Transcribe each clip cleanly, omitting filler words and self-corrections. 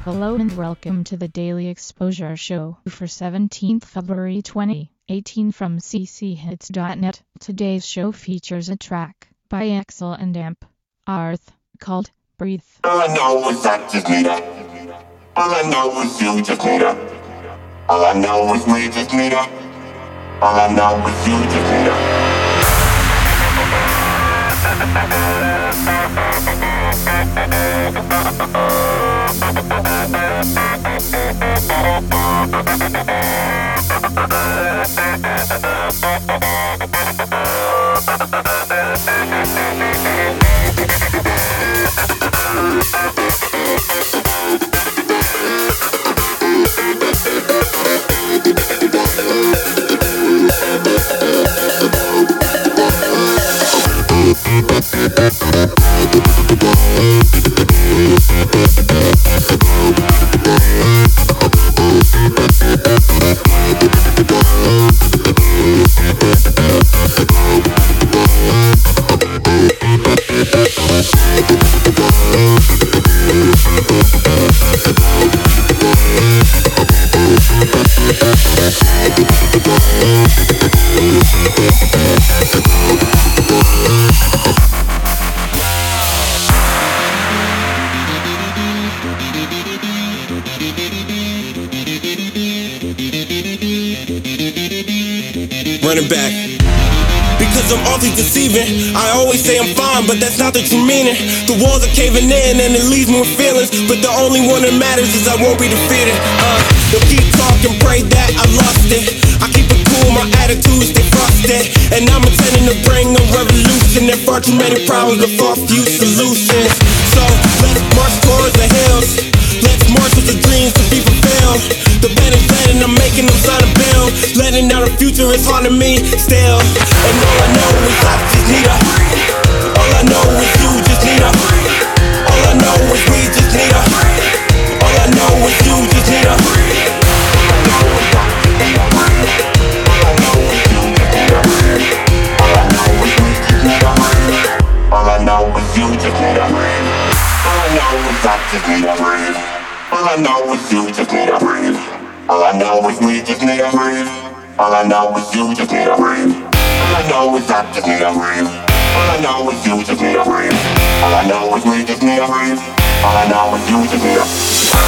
Hello and welcome to the Daily Exposure Show for 17th February 2018 from cchits.net. Today's show features a track by Axel and Amp Arth called Breathe. All I know is I just need her. All I know is you just need her. All I know is we just need her. All I know is you just need her. Running back. Because I'm awfully deceiving. I always say I'm fine, but that's not the true meaning. The walls are caving in and it leaves me with feelings, but the only one that matters is I won't be defeated. They'll keep talking, pray that I lost it. I keep it cool, my attitude stay frosted, and I'm intending to bring a revolution. There far too many problems, but far few solutions. So let's march towards the hills. Let's march with the dreams to be fulfilled. The pen is letting, I'm making them sign a bill. Letting out the future is hard to me still. And all I know is I just need her. All I know is you just need her. All I know is we just need her. All I know is you just need her. All I know is you just need her. All I know is I just need her. All I know is you just need her. All I know is we just need her. All I know is you just need her. All I know is I just need her. All I know is you just need her. All I know is we just need her. All I know is you just need her.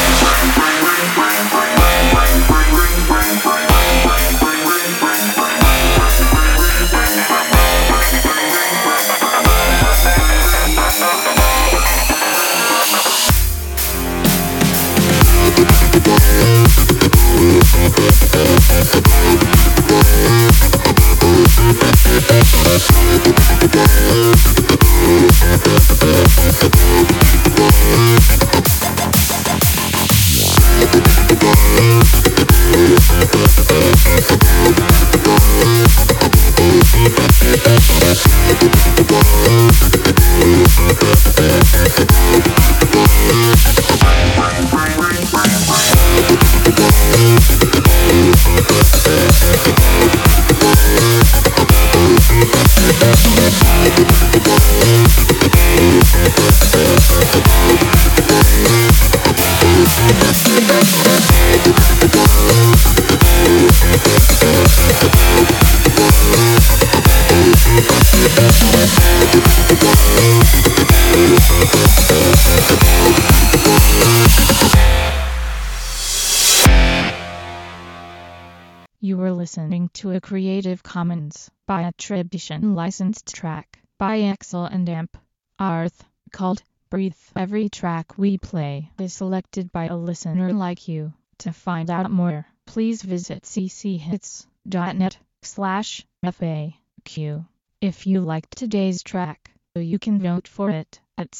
You were listening to a Creative Commons by attribution licensed track by Axel and Amp Arth called Breathe. Every track we play is selected by a listener like you. To find out more, please visit cchits.net/FAQ. If you liked today's track, you can vote for it at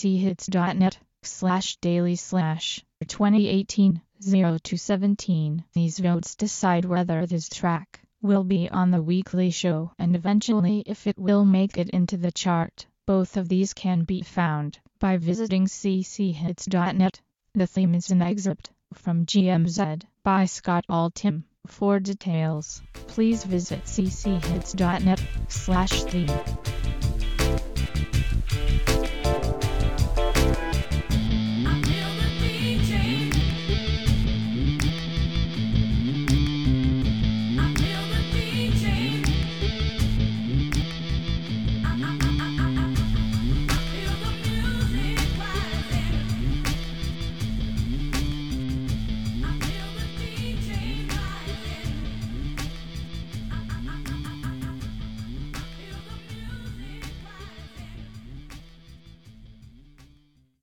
cchits.net/daily/2018-0217. These votes decide whether this track will be on the weekly show and eventually if it will make it into the chart. Both of these can be found by visiting cchits.net. The theme is an excerpt from GMZ by Scott Altham. For details, please visit cchits.net/theme.